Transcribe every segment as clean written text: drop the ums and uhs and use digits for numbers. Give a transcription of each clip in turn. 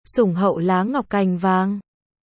Sủng hậu lá ngọc cành vàng.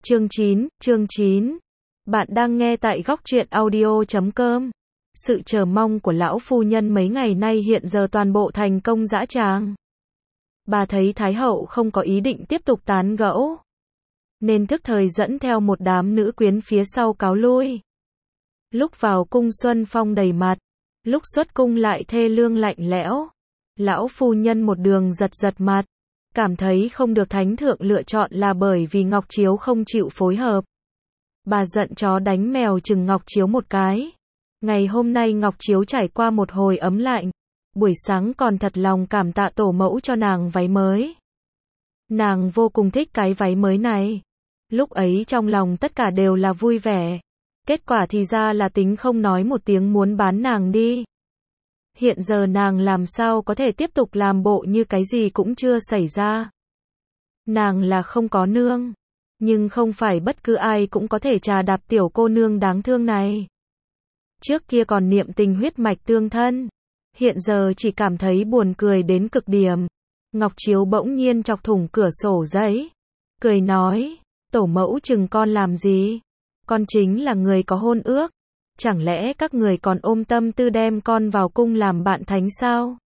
Chương 9. Bạn đang nghe tại góc truyện audio.com. Sự chờ mong của lão phu nhân mấy ngày nay hiện giờ toàn bộ thành công dã tràng. Bà thấy Thái hậu không có ý định tiếp tục tán gẫu, nên thức thời dẫn theo một đám nữ quyến phía sau cáo lui. Lúc vào cung xuân phong đầy mặt, lúc xuất cung lại thê lương lạnh lẽo. Lão phu nhân một đường giật giật mặt, cảm thấy không được thánh thượng lựa chọn là bởi vì Ngọc Chiếu không chịu phối hợp. Bà giận chó đánh mèo chừng Ngọc Chiếu một cái. Ngày hôm nay Ngọc Chiếu trải qua một hồi ấm lạnh, buổi sáng còn thật lòng cảm tạ tổ mẫu cho nàng váy mới. Nàng vô cùng thích cái váy mới này. Lúc ấy trong lòng tất cả đều là vui vẻ. Kết quả thì ra là tính không nói một tiếng muốn bán nàng đi. Hiện giờ nàng làm sao có thể tiếp tục làm bộ như cái gì cũng chưa xảy ra. Nàng là không có nương, nhưng không phải bất cứ ai cũng có thể trà đạp tiểu cô nương đáng thương này. Trước kia còn niệm tình huyết mạch tương thân, hiện giờ chỉ cảm thấy buồn cười đến cực điểm. Ngọc Chiếu bỗng nhiên chọc thủng cửa sổ giấy, cười nói, tổ mẫu chừng con làm gì? Con chính là người có hôn ước. Chẳng lẽ các người còn ôm tâm tư đem con vào cung làm bạn thánh sao?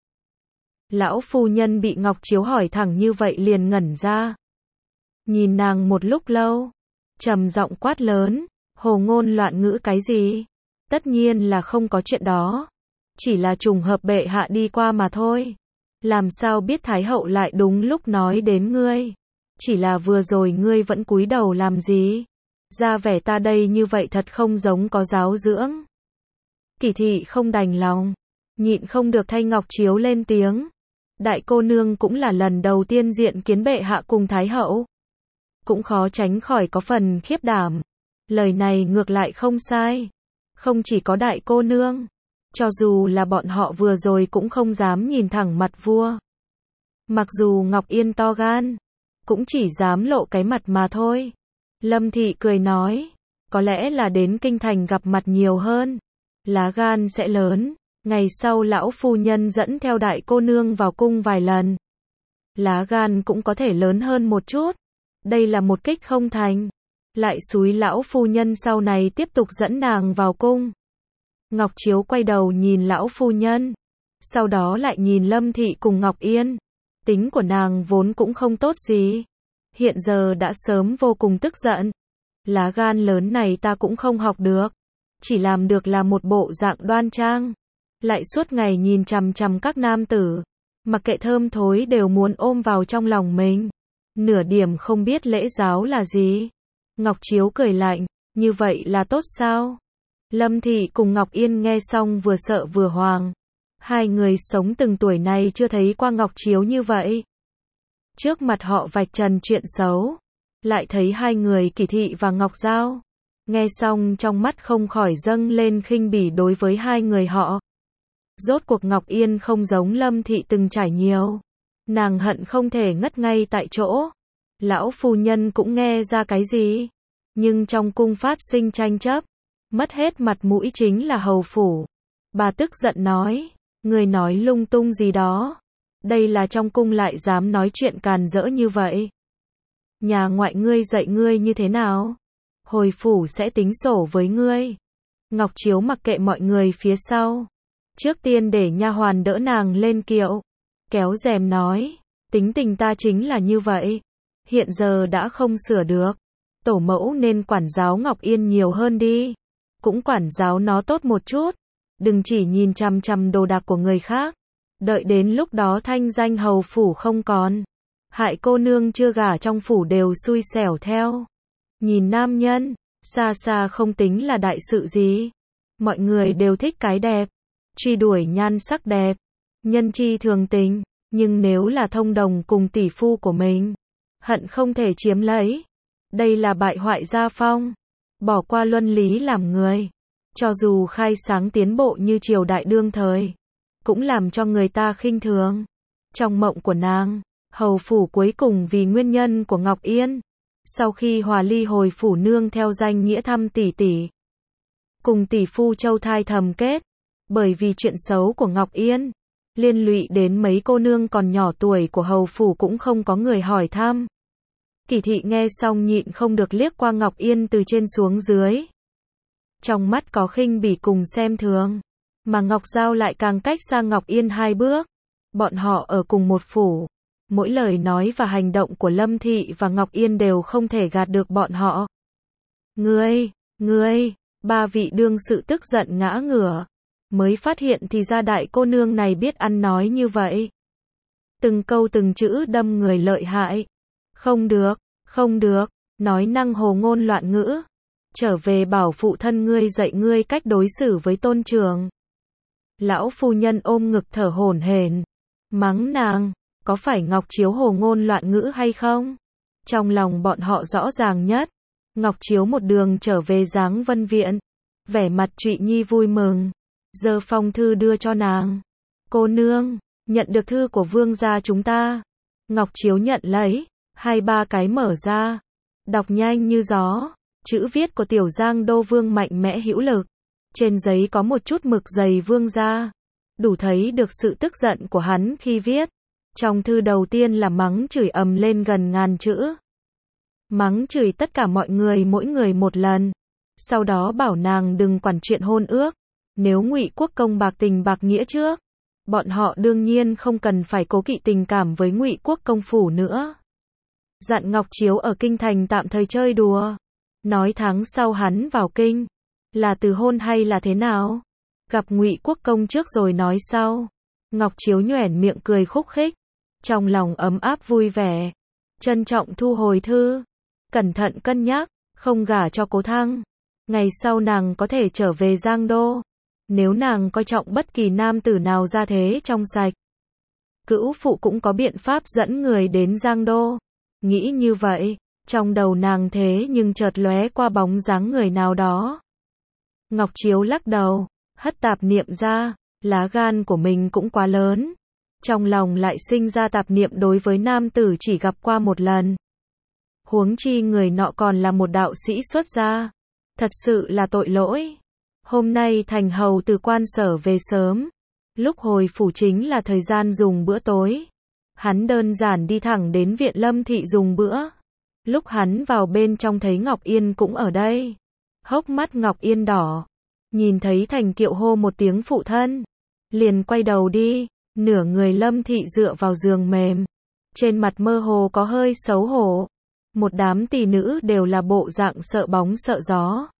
Lão phu nhân bị Ngọc Chiếu hỏi thẳng như vậy liền ngẩn ra. Nhìn nàng một lúc lâu, trầm giọng quát lớn, hồ ngôn loạn ngữ cái gì? Tất nhiên là không có chuyện đó. Chỉ là trùng hợp bệ hạ đi qua mà thôi. Làm sao biết Thái hậu lại đúng lúc nói đến ngươi? Chỉ là vừa rồi ngươi vẫn cúi đầu làm gì? Ra vẻ ta đây như vậy thật không giống có giáo dưỡng. Kỳ thị không đành lòng, nhịn không được thay Ngọc Chiếu lên tiếng. Đại cô nương cũng là lần đầu tiên diện kiến bệ hạ cùng Thái hậu, cũng khó tránh khỏi có phần khiếp đảm. Lời này ngược lại không sai. Không chỉ có đại cô nương, cho dù là bọn họ vừa rồi cũng không dám nhìn thẳng mặt vua. Mặc dù Ngọc Yên to gan, cũng chỉ dám lộ cái mặt mà thôi. Lâm Thị cười nói, có lẽ là đến kinh thành gặp mặt nhiều hơn, lá gan sẽ lớn. Ngày sau lão phu nhân dẫn theo đại cô nương vào cung vài lần, lá gan cũng có thể lớn hơn một chút. Đây là một kích không thành, lại xúi lão phu nhân sau này tiếp tục dẫn nàng vào cung. Ngọc Chiếu quay đầu nhìn lão phu nhân, sau đó lại nhìn Lâm Thị cùng Ngọc Yên. Tính của nàng vốn cũng không tốt gì, hiện giờ đã sớm vô cùng tức giận. Lá gan lớn này ta cũng không học được, chỉ làm được là một bộ dạng đoan trang, lại suốt ngày nhìn chằm chằm các nam tử, mặc kệ thơm thối đều muốn ôm vào trong lòng mình, nửa điểm không biết lễ giáo là gì. Ngọc Chiếu cười lạnh, như vậy là tốt sao? Lâm Thị cùng Ngọc Yên nghe xong vừa sợ vừa hoàng. Hai người sống từng tuổi này chưa thấy qua Ngọc Chiếu như vậy. Trước mặt họ vạch trần chuyện xấu, lại thấy hai người Kỳ thị và Ngọc Giao. Nghe xong trong mắt không khỏi dâng lên khinh bỉ đối với hai người họ. Rốt cuộc Ngọc Yên không giống Lâm Thị từng trải nhiều. Nàng hận không thể ngất ngay tại chỗ. Lão phu nhân cũng nghe ra cái gì. Nhưng trong cung phát sinh tranh chấp, mất hết mặt mũi chính là hầu phủ. Bà tức giận nói, người nói lung tung gì đó. Đây là trong cung lại dám nói chuyện càn rỡ như vậy. Nhà ngoại ngươi dạy ngươi như thế nào? Hồi phủ sẽ tính sổ với ngươi. Ngọc Chiếu mặc kệ mọi người phía sau, trước tiên để nha hoàn đỡ nàng lên kiệu, kéo rèm nói, tính tình ta chính là như vậy, hiện giờ đã không sửa được. Tổ mẫu nên quản giáo Ngọc Yên nhiều hơn đi, cũng quản giáo nó tốt một chút, đừng chỉ nhìn chằm chằm đồ đạc của người khác. Đợi đến lúc đó thanh danh hầu phủ không còn, hại cô nương chưa gả trong phủ đều xui xẻo theo. Nhìn nam nhân, xa xa không tính là đại sự gì. Mọi người đều thích cái đẹp, truy đuổi nhan sắc đẹp, nhân chi thường tình, nhưng nếu là thông đồng cùng tỷ phu của mình, hận không thể chiếm lấy. Đây là bại hoại gia phong, bỏ qua luân lý làm người. Cho dù khai sáng tiến bộ như triều đại đương thời, cũng làm cho người ta khinh thường. Trong mộng của nàng, hầu phủ cuối cùng vì nguyên nhân của Ngọc Yên, sau khi hòa ly hồi phủ nương theo danh nghĩa thăm tỷ tỷ, cùng tỷ phu Châu Thai thầm kết. Bởi vì chuyện xấu của Ngọc Yên, liên lụy đến mấy cô nương còn nhỏ tuổi của hầu phủ cũng không có người hỏi thăm. Kỳ thị nghe xong nhịn không được liếc qua Ngọc Yên từ trên xuống dưới. Trong mắt có khinh bỉ cùng xem thường, mà Ngọc Giao lại càng cách xa Ngọc Yên 2 bước. Bọn họ ở cùng một phủ, mỗi lời nói và hành động của Lâm Thị và Ngọc Yên đều không thể gạt được bọn họ. Ngươi, ba vị đương sự tức giận ngã ngửa, mới phát hiện thì ra đại cô nương này biết ăn nói như vậy. Từng câu từng chữ đâm người lợi hại. Không được, nói năng hồ ngôn loạn ngữ. Trở về bảo phụ thân ngươi dạy ngươi cách đối xử với tôn trưởng. Lão phu nhân ôm ngực thở hổn hển, mắng nàng, có phải Ngọc Chiếu hồ ngôn loạn ngữ hay không? Trong lòng bọn họ rõ ràng nhất. Ngọc Chiếu một đường trở về Giáng Vân Viện, vẻ mặt Trụy Nhi vui mừng, giơ phong thư đưa cho nàng. Cô nương, nhận được thư của vương gia chúng ta. Ngọc Chiếu nhận lấy, 2-3 cái mở ra, đọc nhanh như gió, chữ viết của Tiểu Giang Đô Vương mạnh mẽ hữu lực. Trên giấy có một chút mực dày vương gia, đủ thấy được sự tức giận của hắn khi viết. Trong thư đầu tiên là mắng chửi ầm lên gần 1000 chữ. Mắng chửi tất cả mọi người mỗi người một lần. Sau đó bảo nàng đừng quản chuyện hôn ước. Nếu Ngụy Quốc Công bạc tình bạc nghĩa trước, bọn họ đương nhiên không cần phải cố kỵ tình cảm với Ngụy Quốc Công phủ nữa. Dặn Ngọc Chiếu ở kinh thành tạm thời chơi đùa. Nói tháng sau hắn vào kinh, là từ hôn hay là thế nào? Gặp Ngụy Quốc Công trước rồi nói sau. Ngọc Chiếu nhoẻn miệng cười khúc khích, trong lòng ấm áp vui vẻ, trân trọng thu hồi thư, cẩn thận cân nhắc, không gả cho Cố Thăng. Ngày sau nàng có thể trở về Giang Đô, nếu nàng coi trọng bất kỳ nam tử nào ra thế trong sạch. Cữu phụ cũng có biện pháp dẫn người đến Giang Đô. Nghĩ như vậy, trong đầu nàng thế nhưng chợt lóe qua bóng dáng người nào đó. Ngọc Chiếu lắc đầu, hất tạp niệm ra, lá gan của mình cũng quá lớn. Trong lòng lại sinh ra tạp niệm đối với nam tử chỉ gặp qua một lần. Huống chi người nọ còn là một đạo sĩ xuất gia. Thật sự là tội lỗi. Hôm nay thành hầu từ quan sở về sớm. Lúc hồi phủ chính là thời gian dùng bữa tối. Hắn đơn giản đi thẳng đến viện Lâm Thị dùng bữa. Lúc hắn vào bên trong thấy Ngọc Yên cũng ở đây. Hốc mắt Ngọc Yên đỏ. Nhìn thấy Thành Kiệu hô một tiếng phụ thân, liền quay đầu đi. Nửa người Lâm Thị dựa vào giường mềm, trên mặt mơ hồ có hơi xấu hổ. Một đám tỷ nữ đều là bộ dạng sợ bóng sợ gió,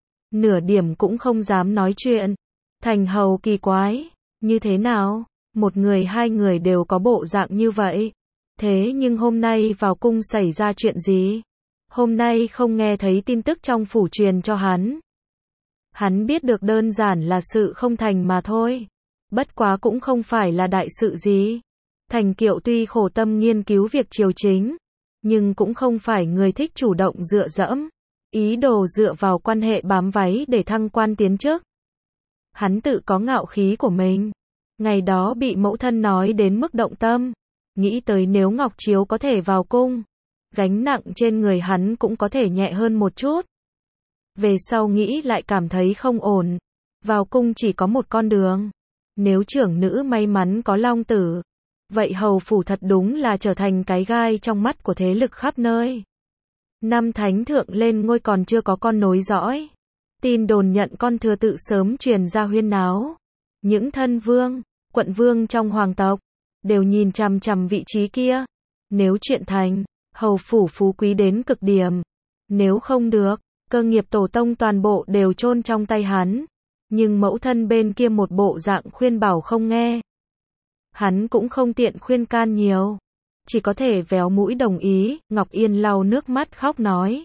nửa điểm cũng không dám nói chuyện. Thành hầu kỳ quái, như thế nào? Một người 2 người đều có bộ dạng như vậy. Thế nhưng hôm nay vào cung xảy ra chuyện gì? Hôm nay không nghe thấy tin tức trong phủ truyền cho hắn. Hắn biết được đơn giản là sự không thành mà thôi. Bất quá cũng không phải là đại sự gì. Thành Kiệu tuy khổ tâm nghiên cứu việc triều chính, nhưng cũng không phải người thích chủ động dựa dẫm, ý đồ dựa vào quan hệ bám váy để thăng quan tiến chức. Hắn tự có ngạo khí của mình. Ngày đó bị mẫu thân nói đến mức động tâm, nghĩ tới nếu Ngọc Chiếu có thể vào cung, gánh nặng trên người hắn cũng có thể nhẹ hơn một chút. Về sau nghĩ lại cảm thấy không ổn. Vào cung chỉ có một con đường. Nếu trưởng nữ may mắn có long tử, vậy hầu phủ thật đúng là trở thành cái gai trong mắt của thế lực khắp nơi. Năm thánh thượng lên ngôi còn chưa có con nối dõi. Tin đồn nhận con thừa tự sớm truyền ra huyên náo. Những thân vương, quận vương trong hoàng tộc, đều nhìn chằm chằm vị trí kia. Nếu chuyện thành, hầu phủ phú quý đến cực điểm. Nếu không được, cơ nghiệp tổ tông toàn bộ đều chôn trong tay hắn. Nhưng mẫu thân bên kia một bộ dạng khuyên bảo không nghe. Hắn cũng không tiện khuyên can nhiều, chỉ có thể véo mũi đồng ý. Ngọc Yên lau nước mắt khóc nói.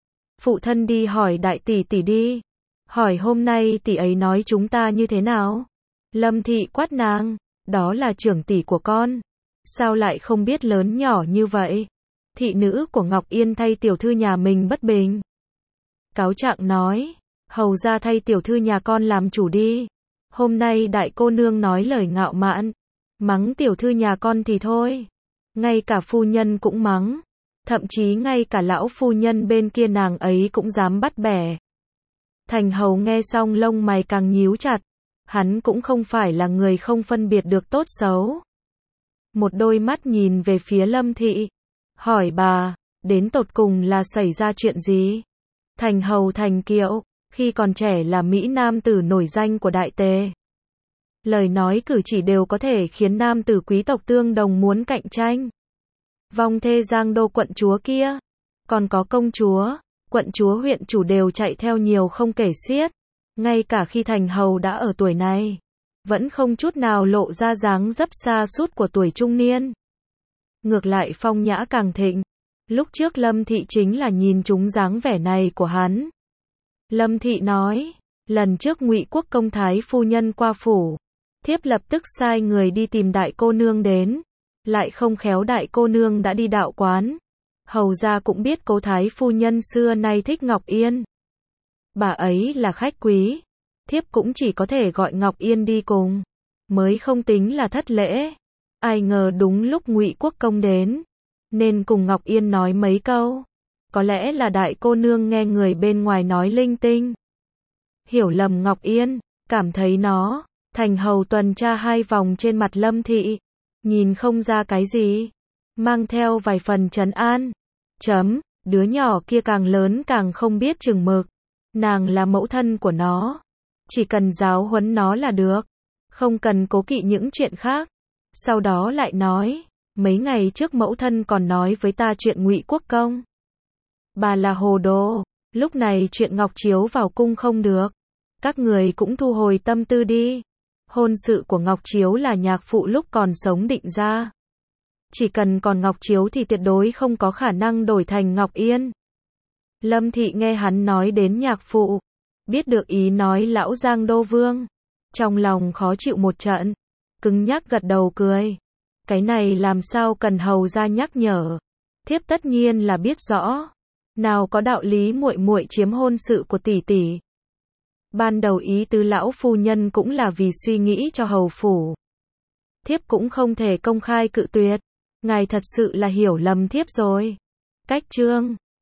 Phụ thân đi hỏi đại tỷ tỷ đi. Hỏi hôm nay tỷ ấy nói chúng ta như thế nào? Lâm Thị quát nàng, đó là trưởng tỷ của con. Sao lại không biết lớn nhỏ như vậy? Thị nữ của Ngọc Yên thay tiểu thư nhà mình bất bình. Cáo trạng nói, hầu ra thay tiểu thư nhà con làm chủ đi. Hôm nay đại cô nương nói lời ngạo mạn, mắng tiểu thư nhà con thì thôi. Ngay cả phu nhân cũng mắng. Thậm chí ngay cả lão phu nhân bên kia nàng ấy cũng dám bắt bẻ. Thành hầu nghe xong lông mày càng nhíu chặt. Hắn cũng không phải là người không phân biệt được tốt xấu. Một đôi mắt nhìn về phía Lâm Thị, hỏi bà, đến tột cùng là xảy ra chuyện gì? Thành hầu Thành Kiệu, khi còn trẻ là Mỹ nam tử nổi danh của Đại Tề. Lời nói cử chỉ đều có thể khiến nam tử quý tộc tương đồng muốn cạnh tranh. Vong thê Giang Đô quận chúa kia, còn có công chúa, quận chúa huyện chủ đều chạy theo nhiều không kể xiết. Ngay cả khi thành hầu đã ở tuổi này, vẫn không chút nào lộ ra dáng dấp sa sút của tuổi trung niên. Ngược lại phong nhã càng thịnh. Lúc trước Lâm Thị chính là nhìn trúng dáng vẻ này của hắn. Lâm Thị nói, lần trước Ngụy Quốc công thái phu nhân qua phủ, thiếp lập tức sai người đi tìm đại cô nương đến, lại không khéo đại cô nương đã đi đạo quán. Hầu gia cũng biết cố thái phu nhân xưa nay thích Ngọc Yên. Bà ấy là khách quý, thiếp cũng chỉ có thể gọi Ngọc Yên đi cùng, mới không tính là thất lễ. Ai ngờ đúng lúc Ngụy Quốc công đến, nên cùng Ngọc Yên nói mấy câu. Có lẽ là đại cô nương nghe người bên ngoài nói linh tinh, hiểu lầm Ngọc Yên, cảm thấy nó. Thành hầu tuần tra 2 vòng trên mặt Lâm Thị, nhìn không ra cái gì, mang theo vài phần trấn an. Đứa nhỏ kia càng lớn càng không biết chừng mực, nàng là mẫu thân của nó, chỉ cần giáo huấn nó là được, không cần cố kỵ những chuyện khác. Sau đó lại nói, mấy ngày trước mẫu thân còn nói với ta chuyện Ngụy Quốc công. Bà là hồ đồ, lúc này chuyện Ngọc Chiếu vào cung không được, các người cũng thu hồi tâm tư đi. Hôn sự của Ngọc Chiếu là nhạc phụ lúc còn sống định ra. Chỉ cần còn Ngọc Chiếu thì tuyệt đối không có khả năng đổi thành Ngọc Yên. Lâm Thị nghe hắn nói đến nhạc phụ, biết được ý nói lão Giang Đô Vương, trong lòng khó chịu một trận, cứng nhắc gật đầu cười. Cái này làm sao cần hầu gia nhắc nhở, thiếp tất nhiên là biết rõ, nào có đạo lý muội muội chiếm hôn sự của tỷ tỷ. Ban đầu ý tứ lão phu nhân cũng là vì suy nghĩ cho hầu phủ. Thiếp cũng không thể công khai cự tuyệt, ngài thật sự là hiểu lầm thiếp rồi. Cách chương